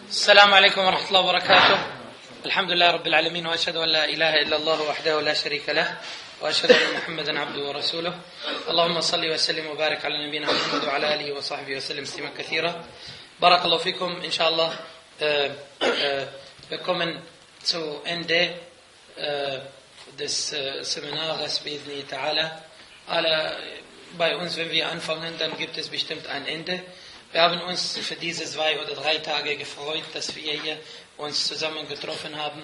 السلام عليكم ورحمة الله وبركاته. الحمد لله رب العالمين، وأشهد أن لا إله إلا الله وحده لا شريك له، وأشهد أن محمدا عبده ورسوله. اللهم صل وسلم وبارك على نبينا محمد وعلى آله وصحبه وسلم تسليما كثيرا. بارك الله فيكم. Inshallah, wir kommen zu Ende des Seminars بإذن تعالى. Bei uns, wenn wir anfangen, dann gibt es bestimmt ein Ende. Wir haben uns für diese 2 oder 3 Tage gefreut, dass wir hier uns zusammen getroffen haben.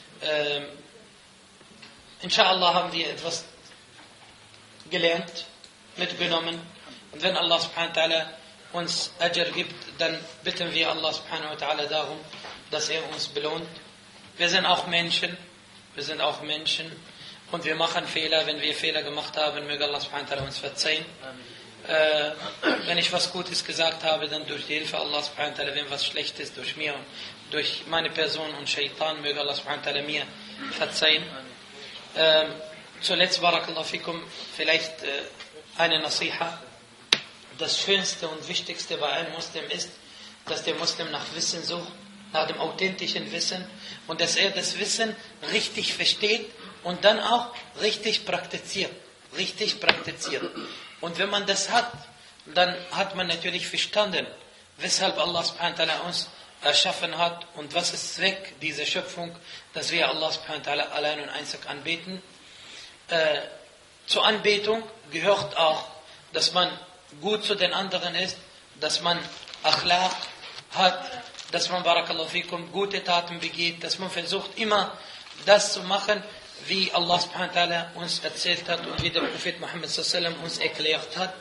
Inshallah haben wir etwas gelernt, mitgenommen. Und wenn Allah subhanahu wa ta'ala uns Ajr gibt, dann bitten wir Allah subhanahu wa ta'ala darum, dass er uns belohnt. Wir sind auch Menschen. Und wir machen Fehler. Wenn wir Fehler gemacht haben, möge Allah subhanahu wa ta'ala uns verzeihen. Wenn ich was Gutes gesagt habe, dann durch die Hilfe Allah subhanahu wa ta'ala. Wenn was Schlechtes durch mir, durch meine Person und Shaitan, möge Allah subhanahu wa ta'ala mir verzeihen. Zuletzt, barakallahu fikum, vielleicht eine Nasiha. Das Schönste und Wichtigste bei einem Muslim ist, dass der Muslim nach Wissen sucht, nach dem authentischen Wissen, und dass er das Wissen richtig versteht und dann auch richtig praktiziert. Und wenn man das hat, dann hat man natürlich verstanden, weshalb Allah subhanahu wa ta'ala uns erschaffen hat und was ist Zweck dieser Schöpfung, dass wir Allah subhanahu wa ta'ala allein und einzig anbeten. Zur Anbetung gehört auch, dass man gut zu den anderen ist, dass man Akhlaq hat, dass man, barakallahu fikum, gute Taten begeht, dass man versucht immer das zu machen, wie Allah subhanahu wa ta'ala uns erzählt hat und wie der Prophet Muhammad sallallahu alaihi wasallam uns erklärt hat.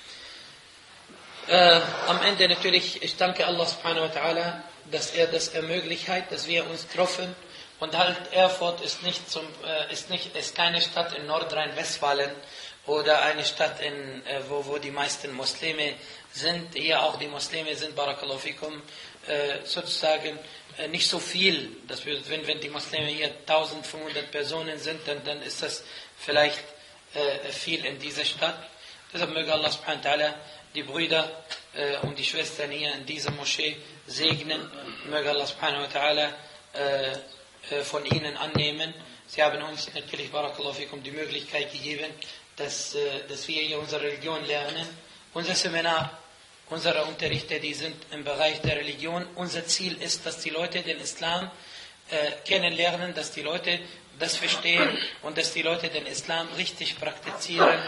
Am Ende natürlich, ich danke Allah subhanahu wa ta'ala, dass er das ermöglicht hat, dass wir uns treffen. Und halt, Erfurt ist keine Stadt in Nordrhein-Westfalen oder eine Stadt, wo die meisten Muslime sind. Hier auch die Muslime sind, barakallahu fikum, sozusagen nicht so viel. Das bedeutet, wenn die Muslime hier 1500 Personen sind, dann ist das vielleicht viel in dieser Stadt. Deshalb möge Allah subhanahu wa ta'ala die Brüder und die Schwestern hier in dieser Moschee segnen. Möge Allah subhanahu wa ta'ala von ihnen annehmen. Sie haben uns natürlich, barakallahu fikum, die Möglichkeit gegeben, dass wir hier unsere Religion lernen. Unser Seminar, unsere Unterrichte, die sind im Bereich der Religion. Unser Ziel ist, dass die Leute den Islam kennenlernen, dass die Leute das verstehen und dass die Leute den Islam richtig praktizieren,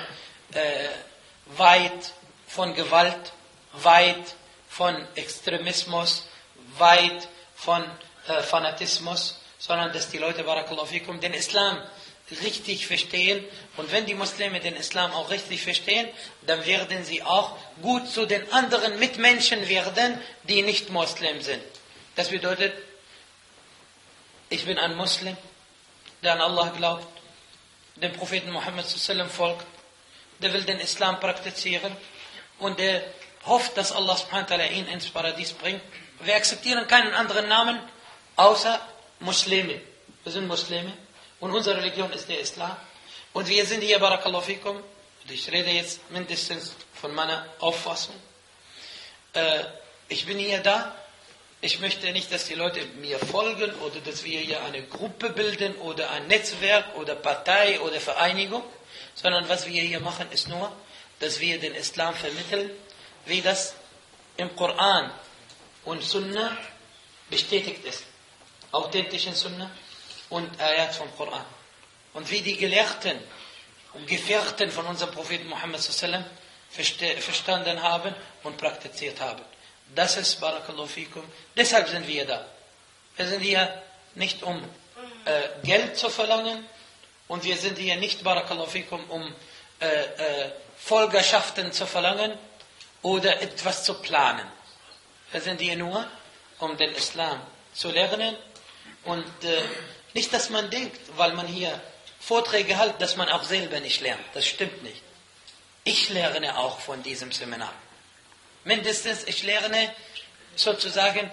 weit von Gewalt, weit von Extremismus, weit von Fanatismus, sondern dass die Leute, barakallahu fikum, den Islam richtig verstehen. Und wenn die Muslime den Islam auch richtig verstehen, dann werden sie auch gut zu den anderen Mitmenschen werden, die nicht Muslim sind. Das bedeutet, ich bin ein Muslim, der an Allah glaubt, dem Propheten Muhammad sallallahu alaihi wasallam folgt, der will den Islam praktizieren und der hofft, dass Allah subhanahu wa ta'ala ihn ins Paradies bringt. Wir akzeptieren keinen anderen Namen außer Muslime. Wir sind Muslime. Und unsere Religion ist der Islam. Und wir sind hier, barakallahu fikum, und ich rede jetzt mindestens von meiner Auffassung. Ich bin hier da. Ich möchte nicht, dass die Leute mir folgen oder dass wir hier eine Gruppe bilden oder ein Netzwerk oder Partei oder Vereinigung, sondern was wir hier machen, ist nur, dass wir den Islam vermitteln, wie das im Koran und Sunnah bestätigt ist. Authentischen Sunnah und Ayat vom Koran. Und wie die Gelehrten und Gefährten von unserem Propheten Muhammad sallallahu alaihi wasallam verstanden haben und praktiziert haben. Das ist, barakallahu fikum, deshalb sind wir da. Wir sind hier nicht um Geld zu verlangen und wir sind hier nicht, barakallahu fikum, um Folgerschaften zu verlangen oder etwas zu planen. Wir sind hier nur, um den Islam zu lernen. Und nicht, dass man denkt, weil man hier Vorträge hält, dass man auch selber nicht lernt. Das stimmt nicht. Ich lerne auch von diesem Seminar. Mindestens, ich lerne sozusagen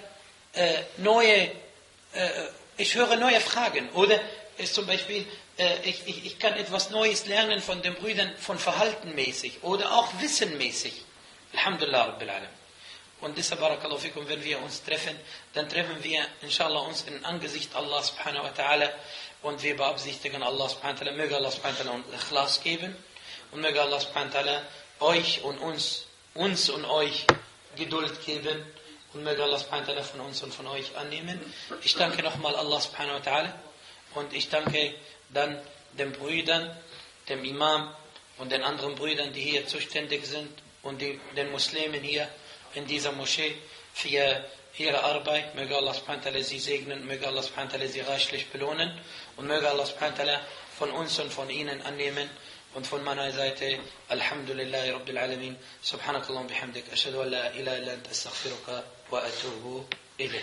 ich höre neue Fragen. Oder zum Beispiel, ich kann etwas Neues lernen von den Brüdern, von Verhalten mäßig oder auch wissenmäßig. Alhamdulillah Rabbil Alamin. Und deshalb, barakallahu fikum, wenn wir uns treffen, dann treffen wir, inshallah, uns in Angesicht Allah subhanahu wa ta'ala und wir beabsichtigen Allah subhanahu wa ta'ala, möge Allah subhanahu wa ta'ala uns Ikhlas geben und möge Allah subhanahu wa ta'ala euch und uns und euch Geduld geben und möge Allah subhanahu wa ta'ala von uns und von euch annehmen. Ich danke nochmal Allah subhanahu wa ta'ala und ich danke dann den Brüdern, dem Imam und den anderen Brüdern, die hier zuständig sind und den Muslimen hier in dieser Moschee für ihre Arbeit. Möge Allah subhanahu wa ta'ala sie segnen, möge Allah subhanahu wa ta'ala sie reichlich belohnen und möge Allah subhanahu wa ta'ala von uns und von ihnen annehmen. Und von meiner Seite, Alhamdulillahi Rabbil Alamin, Subhanakallah und bihamdik, Ashhadu an la ilaha illa anta astaghfiruka wa atubu ilayh.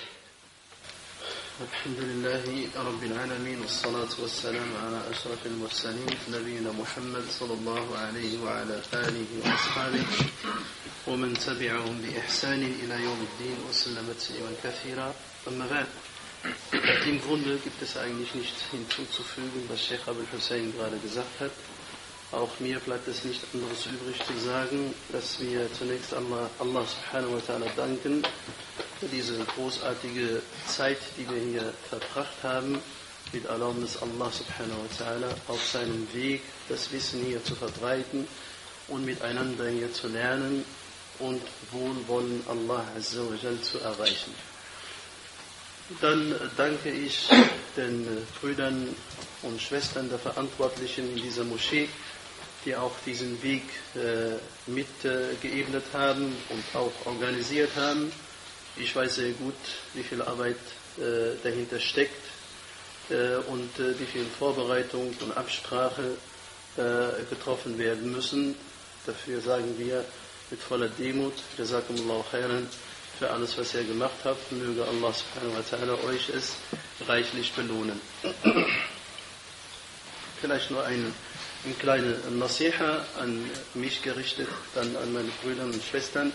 الحمد لله رب العالمين والصلاة والسلام على أشرف المرسلين نبينا محمد صلى الله عليه وعلى آله وأصحابه ومن تبعهم بإحسان إلى يوم الدين وسلم تسليما كثيرا. أما بعد, im Grunde gibt es eigentlich nichts hinzuzufügen, was Sheikh Abul Hussein gerade gesagt hat. Auch mir bleibt es nicht anderes übrig zu sagen, dass wir zunächst Allah subhanahu wa ta'ala danken für diese großartige Zeit, die wir hier verbracht haben, mit Erlaubnis Allah subhanahu wa ta'ala auf seinem Weg das Wissen hier zu verbreiten und miteinander hier zu lernen und Wohlwollen Allah azza wa jal zu erreichen. Dann danke ich den Brüdern und Schwestern der Verantwortlichen in dieser Moschee, die auch diesen Weg mitgeebnet haben und auch organisiert haben. Ich weiß sehr gut, wie viel Arbeit dahinter steckt und wie viel Vorbereitung und Absprache getroffen werden müssen. Dafür sagen wir mit voller Demut, Jazakumullahu khairan, für alles, was ihr gemacht habt. Möge Allah subhanahu wa ta'ala euch es reichlich belohnen. Vielleicht nur eine kleine Nasiha an mich gerichtet, dann an meine Brüder und Schwestern.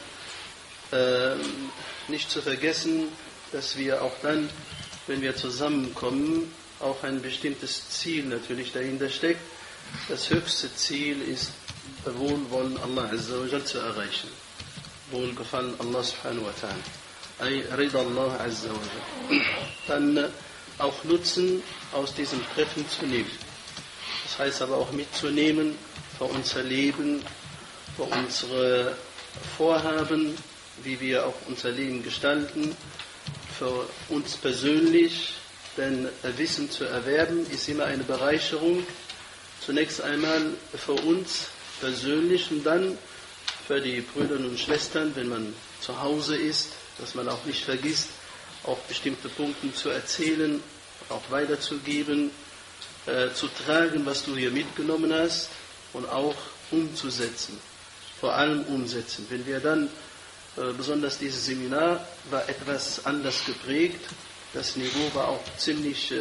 Nicht zu vergessen, dass wir auch dann, wenn wir zusammenkommen, auch ein bestimmtes Ziel natürlich dahinter steckt. Das höchste Ziel ist, Wohlwollen Allah azza wa jal zu erreichen. Wohlgefallen Allah subhanahu wa ta'ala. Ay Rida Allah azza wa jal. Dann auch Nutzen aus diesem Treffen zu nehmen. Das heißt aber auch mitzunehmen für unser Leben, für unsere Vorhaben, wie wir auch unser Leben gestalten, für uns persönlich, denn Wissen zu erwerben ist immer eine Bereicherung, zunächst einmal für uns persönlich und dann für die Brüder und Schwestern, wenn man zu Hause ist, dass man auch nicht vergisst, auch bestimmte Punkte zu erzählen, auch weiterzugeben, zu tragen, was du hier mitgenommen hast und auch umzusetzen, vor allem umsetzen. Wenn wir dann besonders dieses Seminar war etwas anders geprägt. Das Niveau war auch ziemlich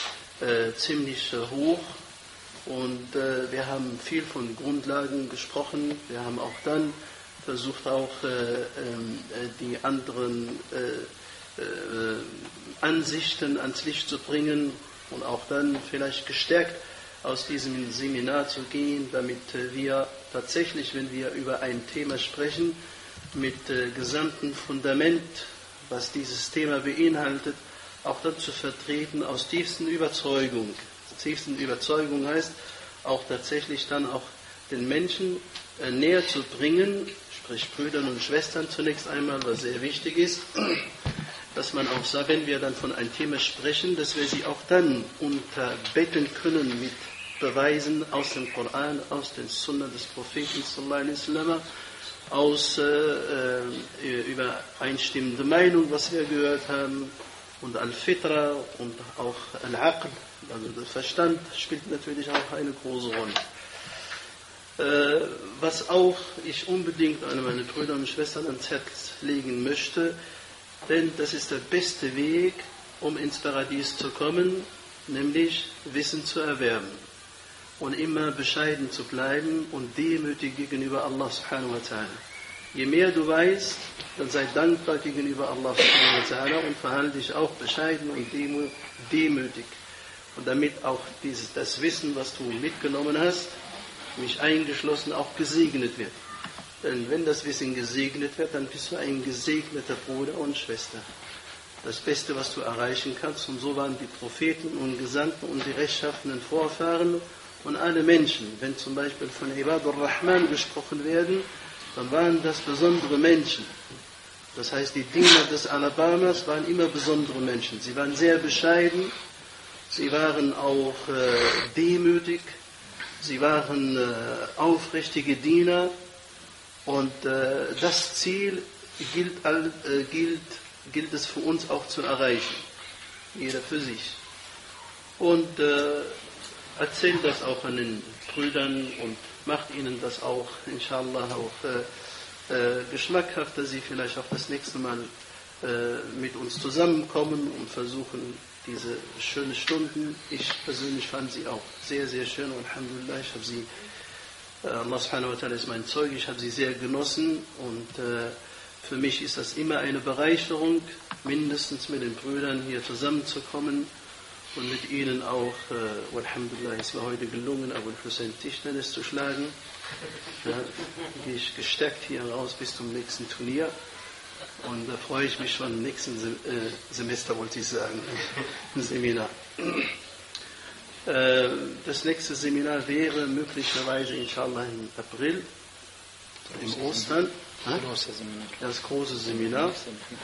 hoch und wir haben viel von Grundlagen gesprochen. Wir haben auch dann versucht, auch die anderen Ansichten ans Licht zu bringen und auch dann vielleicht gestärkt aus diesem Seminar zu gehen, damit wir tatsächlich, wenn wir über ein Thema sprechen, mit gesamtem Fundament, was dieses Thema beinhaltet, auch dann zu vertreten aus tiefsten Überzeugung. Tiefsten Überzeugung heißt auch tatsächlich dann auch den Menschen näher zu bringen, sprich Brüdern und Schwestern zunächst einmal, was sehr wichtig ist, dass man auch sagt, wenn wir dann von einem Thema sprechen, dass wir sie auch dann unterbetten können mit Beweisen aus dem Koran, aus den Sunna des Propheten sallallahu alaihi wasallam, aus übereinstimmende Meinung, was wir gehört haben, und Al-Fitra und auch Al-Aql, also der Verstand, spielt natürlich auch eine große Rolle. Was auch ich unbedingt an meine Brüder und Schwestern ans Herz legen möchte, denn das ist der beste Weg, um ins Paradies zu kommen, nämlich Wissen zu erwerben und immer bescheiden zu bleiben und demütig gegenüber Allah subhanahu wa ta'ala. Je mehr du weißt, dann sei dankbar gegenüber Allah subhanahu wa ta'ala und verhalte dich auch bescheiden und demütig. Und damit auch das Wissen, was du mitgenommen hast, mich eingeschlossen, auch gesegnet wird. Denn wenn das Wissen gesegnet wird, dann bist du ein gesegneter Bruder und Schwester. Das Beste, was du erreichen kannst, und so waren die Propheten und Gesandten und die rechtschaffenen Vorfahren und alle Menschen. Wenn zum Beispiel von Ibadur Rahman gesprochen werden, dann waren das besondere Menschen. Das heißt, die Diener des Alabamas waren immer besondere Menschen. Sie waren sehr bescheiden, sie waren auch demütig, sie waren aufrichtige Diener. Und das Ziel gilt es für uns auch zu erreichen. Jeder für sich. Und erzählt das auch an den Brüdern und macht ihnen das auch, inshallah, auch geschmackhaft, dass sie vielleicht auch das nächste Mal mit uns zusammenkommen und versuchen, diese schönen Stunden. Ich persönlich fand sie auch sehr, sehr schön und Alhamdulillah, ich habe sie, Allah subhanahu wa ta'ala ist mein Zeuge, ich habe sie sehr genossen und für mich ist das immer eine Bereicherung, mindestens mit den Brüdern hier zusammenzukommen und mit ihnen auch, Alhamdulillah, es war heute gelungen, Abu Hussein Tischtennis zu schlagen. Ja, gehe ich gestärkt hier raus bis zum nächsten Turnier und da freue ich mich schon im nächsten Semester, wollte ich sagen, im Seminar. Das nächste Seminar wäre möglicherweise inshallah im April, im Ostern. Das große Seminar.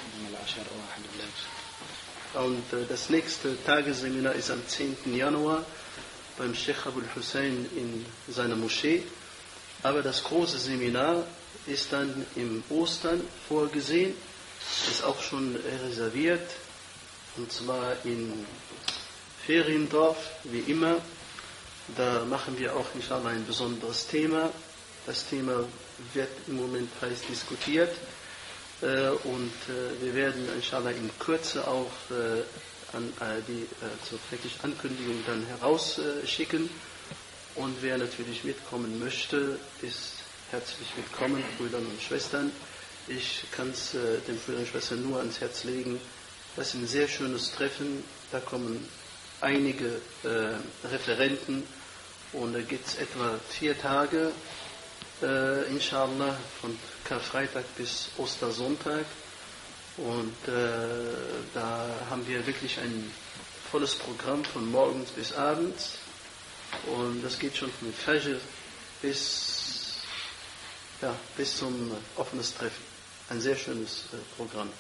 Und das nächste Tagesseminar ist am 10. Januar beim Sheikh Abul Hussein in seiner Moschee. Aber das große Seminar ist dann im Ostern vorgesehen, ist auch schon reserviert, und zwar in Feriendorf, wie immer. Da machen wir auch inshallah ein besonderes Thema. Das Thema wird im Moment heiß diskutiert und wir werden inshallah in Kürze auch die zur Ankündigung dann herausschicken. Und wer natürlich mitkommen möchte, ist herzlich willkommen, Brüder und Schwestern. Ich kann es den Brüdern und Schwestern nur ans Herz legen. Das ist ein sehr schönes Treffen. Da kommen einige Referenten und da geht es etwa 4 Tage, inshallah, von Karfreitag bis Ostersonntag. Und da haben wir wirklich ein volles Programm von morgens bis abends. Und das geht schon von Fajr bis zum offenes Treffen. Ein sehr schönes Programm.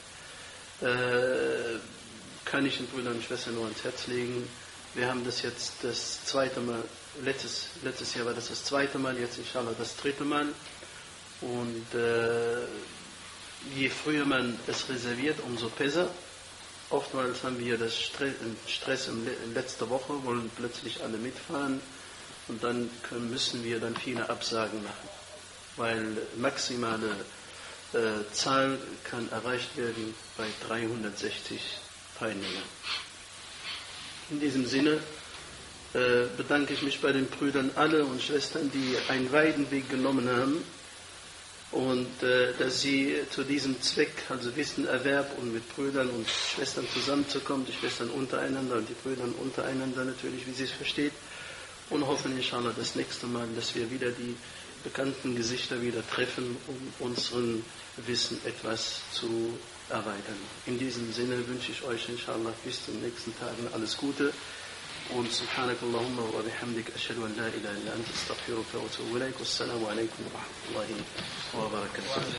Kann ich den Brüdern und Schwestern nur ans Herz legen. Wir haben das jetzt das 2. Mal, letztes Jahr war das 2. Mal, jetzt inshallah das 3. Mal. Und je früher man es reserviert, umso besser. Oftmals haben wir das Stress in letzter Woche, wollen plötzlich alle mitfahren und dann müssen wir dann viele Absagen machen, weil maximale Zahl kann erreicht werden bei 360 Teilnehmern. In diesem Sinne bedanke ich mich bei den Brüdern alle und Schwestern, die einen weiten Weg genommen haben und dass sie zu diesem Zweck, also Wissenerwerb und mit Brüdern und Schwestern zusammenzukommen, die Schwestern untereinander und die Brüder untereinander natürlich, wie sie es versteht, und hoffen inshallah das nächste Mal, dass wir wieder die bekannten Gesichter wieder treffen, um unseren Wissen etwas zu erweitern. In diesem Sinne wünsche ich euch inshallah bis zum nächsten Tagen alles Gute. Und subhanakallahumma wa bihamdik ashhadu an la ilaha illa anta astaghfiruka wa atubu ilaik. Wassalamu alaikum wa rahmatullahi wa barakatuh.